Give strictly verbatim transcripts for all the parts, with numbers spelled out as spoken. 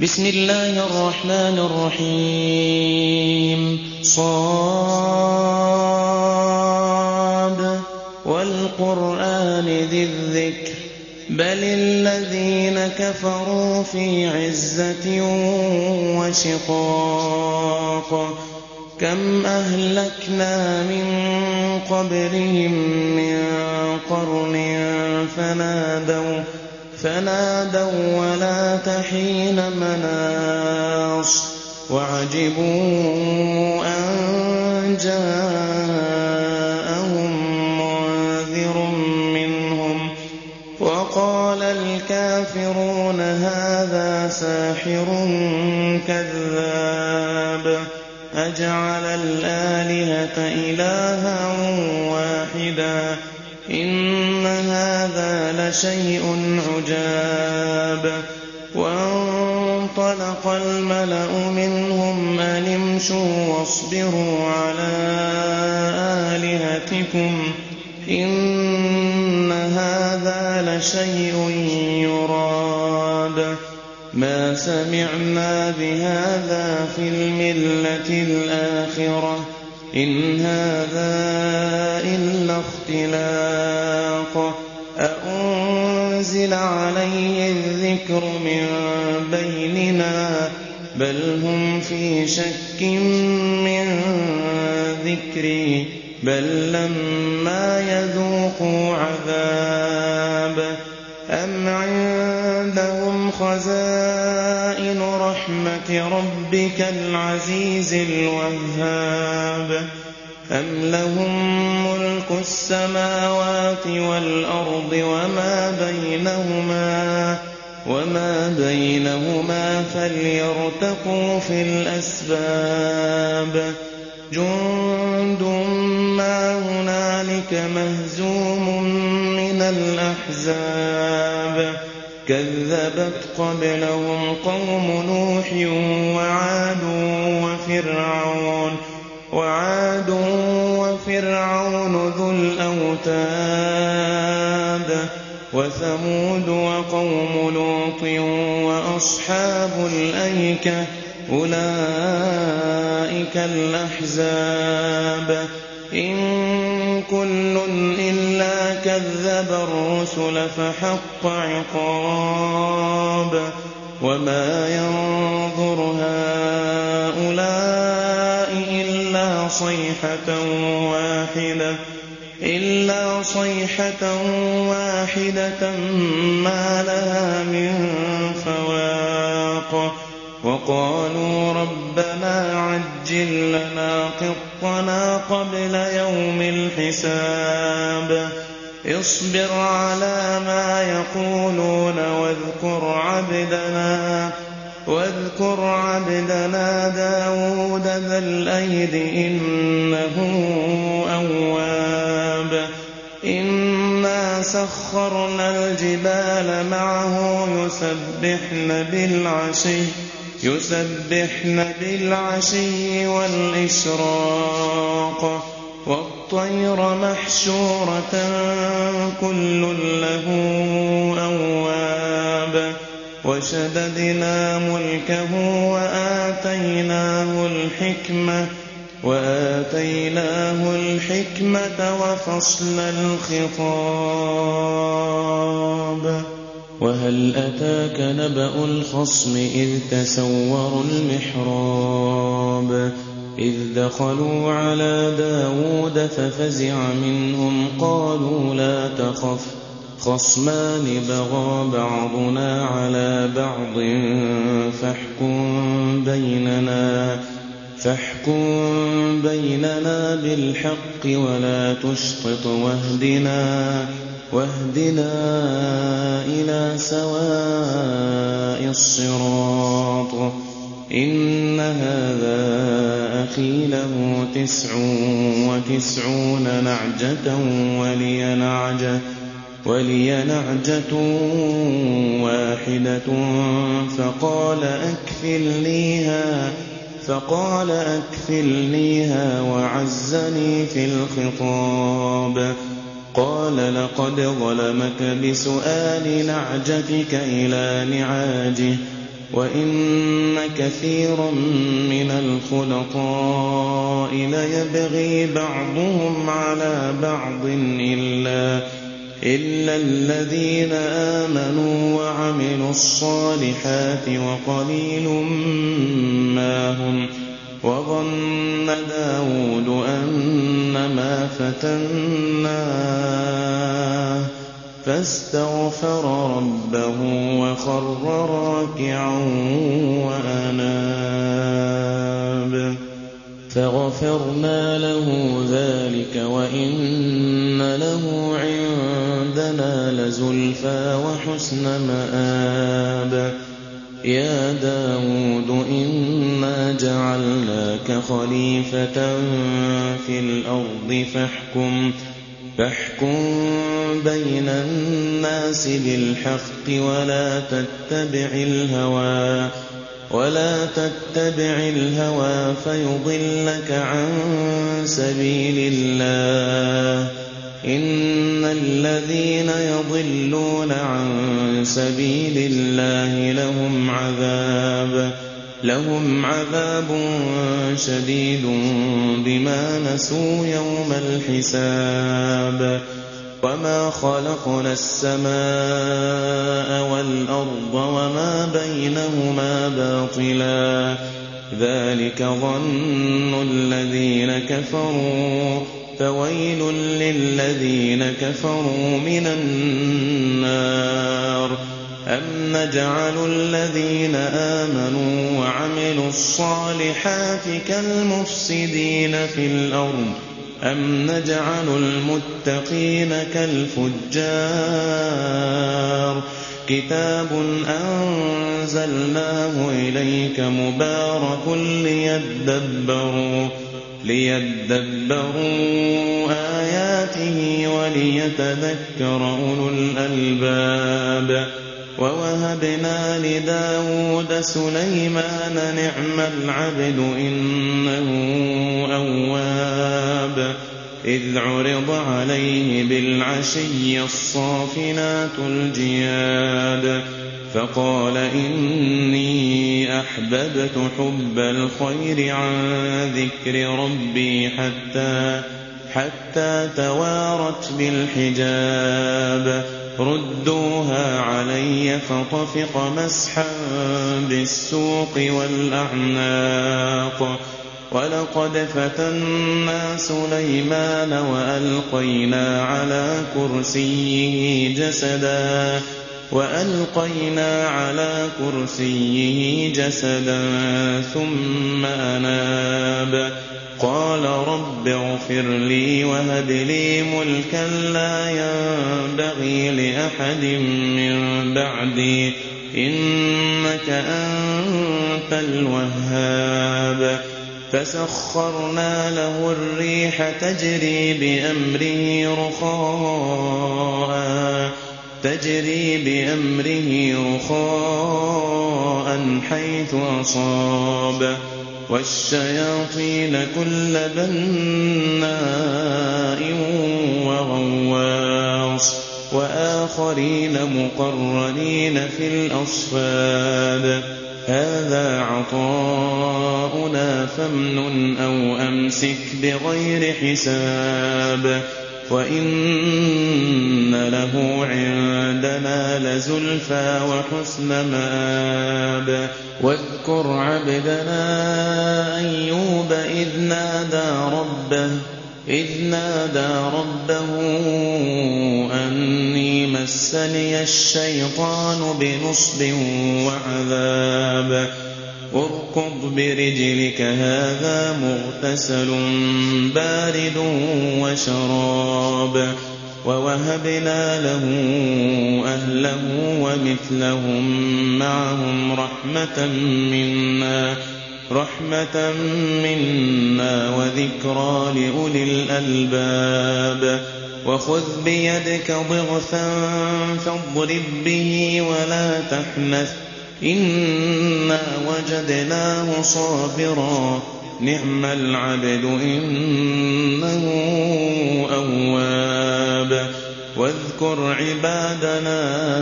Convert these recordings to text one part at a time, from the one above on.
بسم الله الرحمن الرحيم صاد والقرآن ذي الذكر بل الذين كفروا في عزة وشقاق كم أهلكنا من قبلهم من قرن فنادوا فنادوا ولا تحين مناص وعجبوا أن جاءهم منذر منهم وقال الكافرون هذا ساحر كذاب أجعل الآلهة إلها واحدا إن هذا لشيء عجاب وانطلق الملأ منهم أن امشوا واصبروا على آلهتكم إن هذا لشيء يراد ما سمعنا بهذا في الملة الآخرة إن هذا إلا اختلاق أأنزل عليه الذكر من بيننا بل هم في شك من ذكري بل لما يذوقوا عذاب أم عندهم خزائن رحمة ربك العزيز الوهاب أم لهم ملك السماوات والأرض وما بينهما وما بينهما فليرتقوا في الأسباب جند ما هنالك مهزوم من الأحزاب كذبت قبلهم قوم نوح وعاد وفرعون وعاد وفرعون ذو الأوتاد وثمود وقوم لوط وأصحاب الأيكة أولئك الأحزاب إن كل إلا كذب الرسل فحق عقاب وما ينظر هؤلاء إلا صيحة واحدة إلا صيحة واحدة ما لها من فواق وقالوا ربنا عجل لنا قطنا قبل يوم الحساب اصبر على ما يقولون واذكر عبدنا واذكر عبدنا داود ذا الأيد إنه أواب إنا سخرنا الجبال معه يسبحن بالعشي يسبحن بالعشي والإشراق والطير محشورة كل له أواب وشددنا ملكه وآتيناه الحكمة وآتيناه الحكمة وفصل الخطاب وهل أتاك نبأ الخصم إذ تسوروا المحراب إذ دخلوا على داود ففزع منهم قالوا لا تخف خصمان بغى بعضنا على بعض فاحكم بيننا فاحكم بيننا بالحق ولا تشطط واهدنا واهدنا إلى سواء الصراط إن هذا أخي له تسع وتسعون نعجة ولي نعجة ولي نعجة واحدة فقال أكفلنيها فقال أكفلنيها وعزني في الخطاب قال لقد ظلمك بسؤال نعجتك إلى نعاجه وَإِنَّ كَثِيرًا مِنَ الْخُلَطَاءِ لَيَبْغِي بَعْضُهُمْ عَلَى بَعْضٍ إِلَّا إِلَّا الَّذِينَ آمَنُوا وَعَمِلُوا الصَّالِحَاتِ وَقَلِيلٌ مَّا هُمْ وَظَنَّ دَاوُودُ أَنَّمَا فَتَنَّاهُ فَاسْتَغْفَرَ رَبَّهُ وَخَرَّ رَاكِعًا وَأَنَابَ فَغَفَرْنَا لَهُ ذَلِكَ وَإِنَّ لَهُ عِندَنَا لَزُلْفَىٰ وَحُسْنَ مَآبٍ يَا دَاوُودُ إِنَّا جَعَلْنَاكَ خَلِيفَةً فِي الْأَرْضِ فَاحْكُم فاحكم بين الناس بالحق ولا تتبع الهوى ولا تتبع الهوى فيضلك عن سبيل الله إن الذين يضلون عن سبيل الله لهم عذاب لهم عذاب شديد بما نسوا يوم الحساب وما خلقنا السماء والأرض وما بينهما باطلا ذلك ظن الذين كفروا فويل للذين كفروا من النار أم نجعل الذين آمنوا وعملوا الصالحات كالمفسدين في الأرض أم نجعل المتقين كالفجار كتاب أنزلناه إليك مبارك ليدبروا ليدبروا آياته وليتذكر أولو الألباب ووهبنا لداود سليمان نعم العبد إنه أواب إذ عرض عليه بالعشي الصافنات الجياد فقال إني أحببت حب الخير عن ذكر ربي حتى حتى توارت بالحجاب ردوها علي فطفق مسحا بالسوق والأعناق ولقد فتنا سليمان وألقينا على كرسيه جسدا وألقينا على كرسيه جسدا ثم أناب قال رب اغفر لي وهب لي ملكا لا ينبغي لأحد من بعدي إنك أنت الوهاب فسخرنا له الريح تجري بأمره رخاء تجري بأمره رخاء حيث أصاب والشياطين كل بناء وغواص وآخرين مقرنين في الأصفاد هذا عطاؤنا فامنن أو أمسك بغير حساب وإن له عندنا لزلفى وحسن مآب واذكر عبدنا أيوب إذ نادى ربه إذ نادى ربه أني مسني الشيطان بنصب وعذاب اركض برجلك هذا مغتسل بارد وشراب ووهبنا له أهله ومثلهم معهم رحمة منا رحمة منا وذكرى لأولي الألباب وخذ بيدك ضغثا فاضرب به ولا تحنث إنا وجدناه صابرا نعم العبد إنه أواب واذكر عبادنا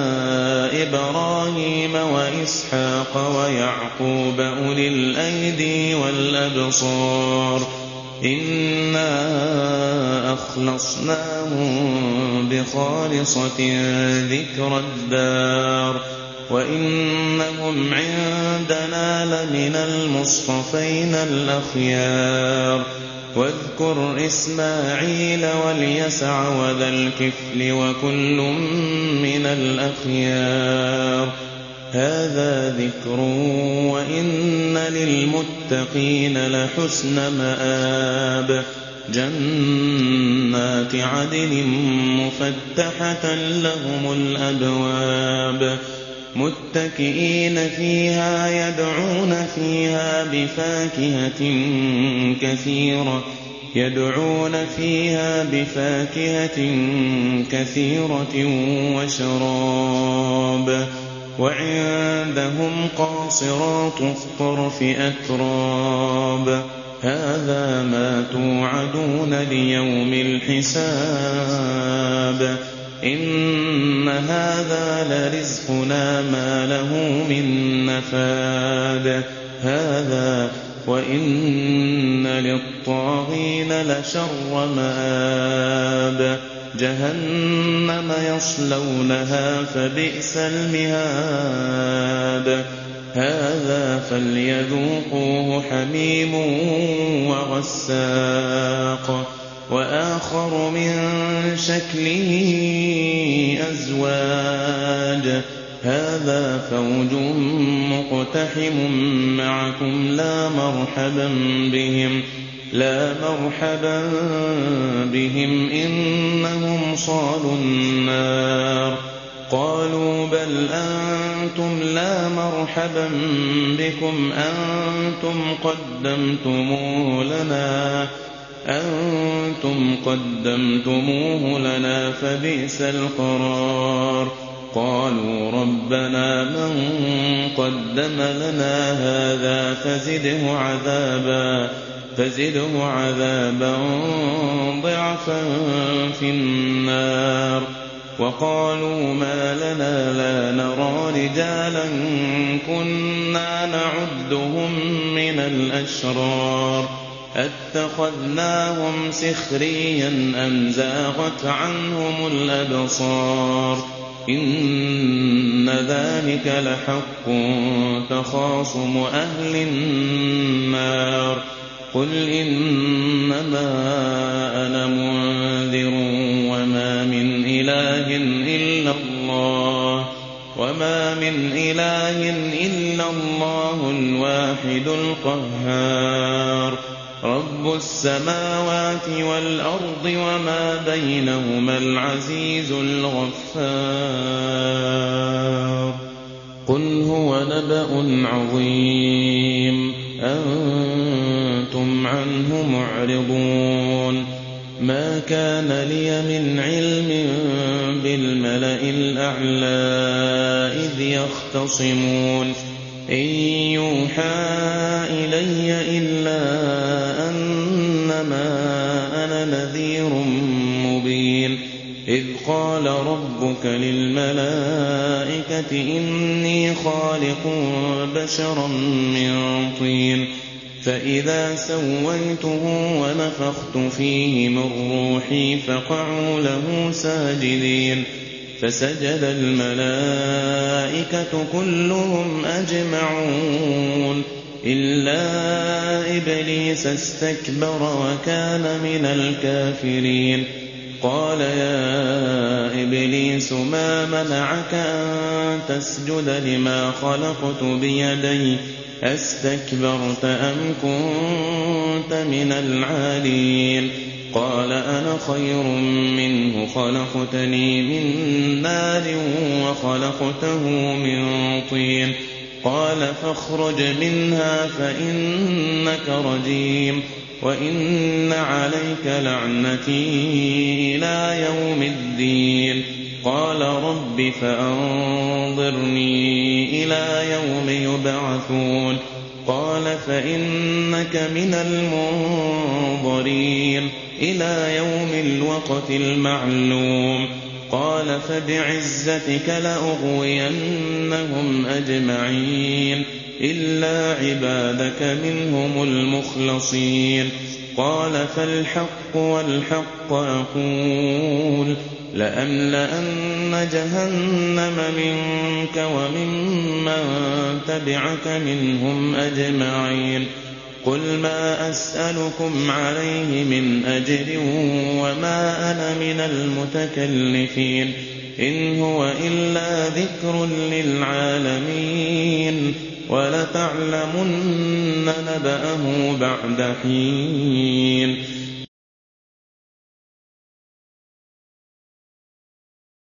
إبراهيم وإسحاق ويعقوب أولي الأيدي والأبصار إنا أخلصناهم بخالصة ذكر الدار وإنهم عندنا لمن المصطفين الأخيار واذكر إسماعيل واليسع وذا الكفل وكل من الأخيار هذا ذكر وإن للمتقين لحسن مآب جنات عدن مفتحة لهم الأبواب متكئين فيها يدعون فيها بفاكهة كثيرة يدعون فيها بفاكهة كثيرة وشراب وعندهم قاصرات الطرف أتراب هذا ما توعدون ليوم الحساب إن هذا لرزقنا ما له من نفاد هذا وإن للطاغين لشر مآب جهنم يصلونها فبئس المهاد هذا فليذوقوه حميم وغساق وآخر من شكله أزواج هذا فوج مقتحم معكم لا مرحبا بهم لا مرحبا بهم إنهم صالوا النار قالوا بل أنتم لا مرحبا بكم أنتم قدمتموه لنا أنتم قدمتموه لنا فبئس القرار قالوا ربنا من قدم لنا هذا فزده عذابا فزده عذابا ضعفا في النار وقالوا ما لنا لا نرى رجالا كنا نعدهم من الأشرار أتخذناهم سخريا أم زاغت عنهم الأبصار إن ذلك لحق تخاصم أهل النار قل إنما أنا منذر وما من إله إلا الله وما من إله إلا الله الواحد القهار رب السماوات والأرض وما بينهما العزيز الغفار قل هو نبأ عظيم أنتم عنه معرضون ما كان لي من علم بالملأ الأعلى إذ يختصمون إن يوحى إلي إلا أنما أنا نذير مبين إذ قال ربك للملائكة إني خالق بشرا من طين فإذا سويته ونفخت فيه من روحي فقعوا له ساجدين فسجد الملائكة كلهم أجمعون إلا إبليس استكبر وكان من الكافرين قال يا إبليس ما منعك أن تسجد لما خلقت بيدي أستكبرت أم كنت من العالين قال أنا خير منه خلقتني من نار وخلقته من طين قال فاخرج منها فإنك رجيم وإن عليك لعنتي إلى يوم الدين قال رب فأنظرني إلى يوم يبعثون قال فإنك من المنظرين إلى يوم الوقت المعلوم قال فبعزتك لأغوينهم أجمعين إلا عبادك منهم المخلصين قال فالحق والحق أقول لأملأن جهنم منك وممن تبعك منهم أجمعين قل ما أسألكم عليه من أجر وما أنا من المتكلفين إن هو إلا ذكر للعالمين ولتعلمن نبأه بعد حين